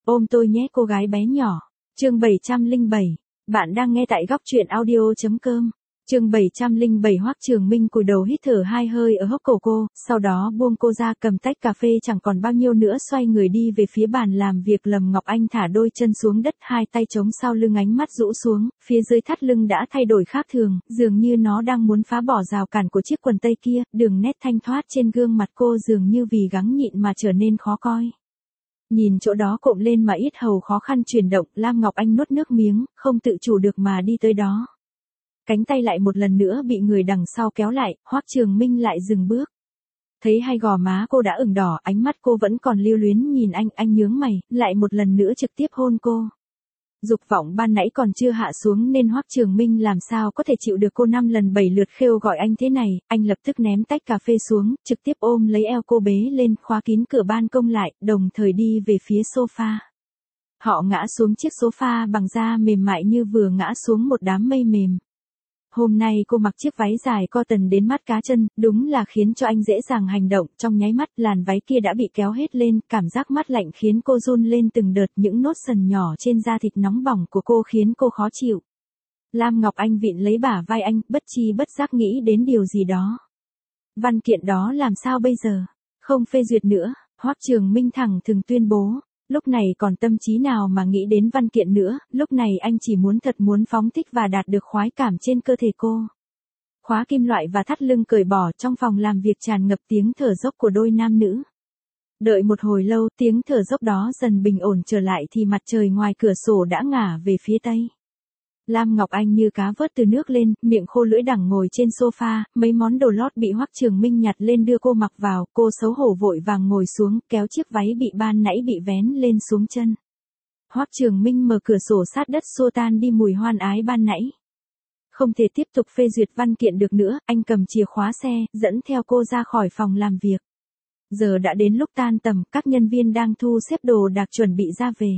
Ôm tôi nhé cô gái bé nhỏ. Chương 707. Bạn đang nghe tại góc truyện audio.com. Chương 707. Hoắc Trường Minh cúi đầu hít thở hai hơi ở hốc cổ cô, sau đó buông cô ra, cầm tách cà phê chẳng còn bao nhiêu nữa, xoay người đi về phía bàn làm việc. Lâm Ngọc Anh thả đôi chân xuống đất, hai tay chống sau lưng, ánh mắt rũ xuống, phía dưới thắt lưng đã thay đổi khác thường, dường như nó đang muốn phá bỏ rào cản của chiếc quần tây kia. Đường nét thanh thoát trên gương mặt cô dường như vì gắng nhịn mà trở nên khó coi. Nhìn chỗ đó cộm lên mà yết hầu khó khăn chuyển động, Lam Ngọc Anh nuốt nước miếng, không tự chủ được mà đi tới đó. Cánh tay lại một lần nữa bị người đằng sau kéo lại, Hoắc Trường Minh lại dừng bước. Thấy hai gò má cô đã ửng đỏ, ánh mắt cô vẫn còn lưu luyến nhìn anh nhướng mày, lại một lần nữa trực tiếp hôn cô. Dục vọng ban nãy còn chưa hạ xuống nên Hoắc Trường Minh làm sao có thể chịu được cô 5 lần 7 lượt khêu gọi anh thế này. Anh lập tức ném tách cà phê xuống, trực tiếp ôm lấy eo cô bế lên, khóa kín cửa ban công lại, đồng thời đi về phía sofa. Họ ngã xuống chiếc sofa bằng da mềm mại như vừa ngã xuống một đám mây mềm. Hôm nay cô mặc chiếc váy dài cotton đến mắt cá chân, đúng là khiến cho anh dễ dàng hành động. Trong nháy mắt, làn váy kia đã bị kéo hết lên, cảm giác mát lạnh khiến cô run lên từng đợt, những nốt sần nhỏ trên da thịt nóng bỏng của cô khiến cô khó chịu. Lam Ngọc Anh vịn lấy bả vai anh, bất chi bất giác nghĩ đến điều gì đó. Văn kiện đó làm sao bây giờ? Không phê duyệt nữa, Hoắc Trường Minh thẳng thừng tuyên bố. Lúc này còn tâm trí nào mà nghĩ đến văn kiện nữa, lúc này anh chỉ muốn phóng thích và đạt được khoái cảm trên cơ thể cô. Khóa kim loại và thắt lưng cởi bỏ, trong phòng làm việc tràn ngập tiếng thở dốc của đôi nam nữ. Đợi một hồi lâu, tiếng thở dốc đó dần bình ổn trở lại thì mặt trời ngoài cửa sổ đã ngả về phía tây. Lam Ngọc Anh như cá vớt từ nước lên, miệng khô lưỡi đằng ngồi trên sofa, mấy món đồ lót bị Hoắc Trường Minh nhặt lên đưa cô mặc vào, cô xấu hổ vội vàng ngồi xuống, kéo chiếc váy bị ban nãy bị vén lên xuống chân. Hoắc Trường Minh mở cửa sổ sát đất xua tan đi mùi hoan ái ban nãy. Không thể tiếp tục phê duyệt văn kiện được nữa, anh cầm chìa khóa xe, dẫn theo cô ra khỏi phòng làm việc. Giờ đã đến lúc tan tầm, các nhân viên đang thu xếp đồ đạc chuẩn bị ra về.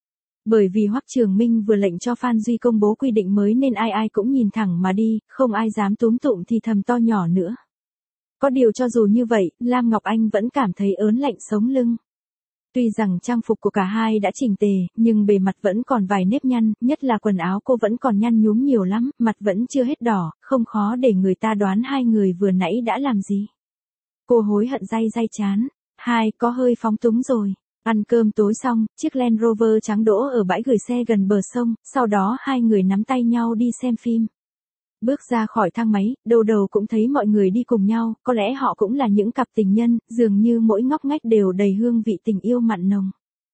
Bởi vì Hoắc Trường Minh vừa lệnh cho Phan Duy công bố quy định mới nên ai cũng nhìn thẳng mà đi, không ai dám túm tụm thì thầm to nhỏ nữa. Có điều cho dù như vậy, Lam Ngọc Anh vẫn cảm thấy ớn lạnh sống lưng. Tuy rằng trang phục của cả hai đã chỉnh tề, nhưng bề mặt vẫn còn vài nếp nhăn, nhất là quần áo cô vẫn còn nhăn nhúm nhiều lắm, mặt vẫn chưa hết đỏ, không khó để người ta đoán hai người vừa nãy đã làm gì. Cô hối hận day chán. Có hơi phóng túng rồi. Ăn cơm tối xong, chiếc Land Rover trắng đỗ ở bãi gửi xe gần bờ sông, sau đó hai người nắm tay nhau đi xem phim. Bước ra khỏi thang máy, đâu đầu cũng thấy mọi người đi cùng nhau, có lẽ họ cũng là những cặp tình nhân, dường như mỗi ngóc ngách đều đầy hương vị tình yêu mặn nồng.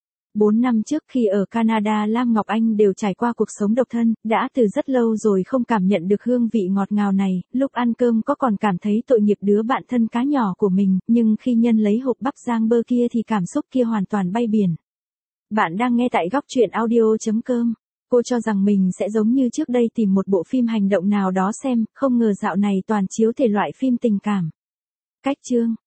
4 năm trước khi ở Canada, Lam Ngọc Anh đều trải qua cuộc sống độc thân, đã từ rất lâu rồi không cảm nhận được hương vị ngọt ngào này, lúc ăn cơm có còn cảm thấy tội nghiệp đứa bạn thân cá nhỏ của mình, nhưng khi nhân lấy hộp bắp rang bơ kia thì cảm xúc kia hoàn toàn bay biển. Bạn đang nghe tại góc truyện audio.com. Cô cho rằng mình sẽ giống như trước đây tìm một bộ phim hành động nào đó xem, không ngờ dạo này toàn chiếu thể loại phim tình cảm. Cách chương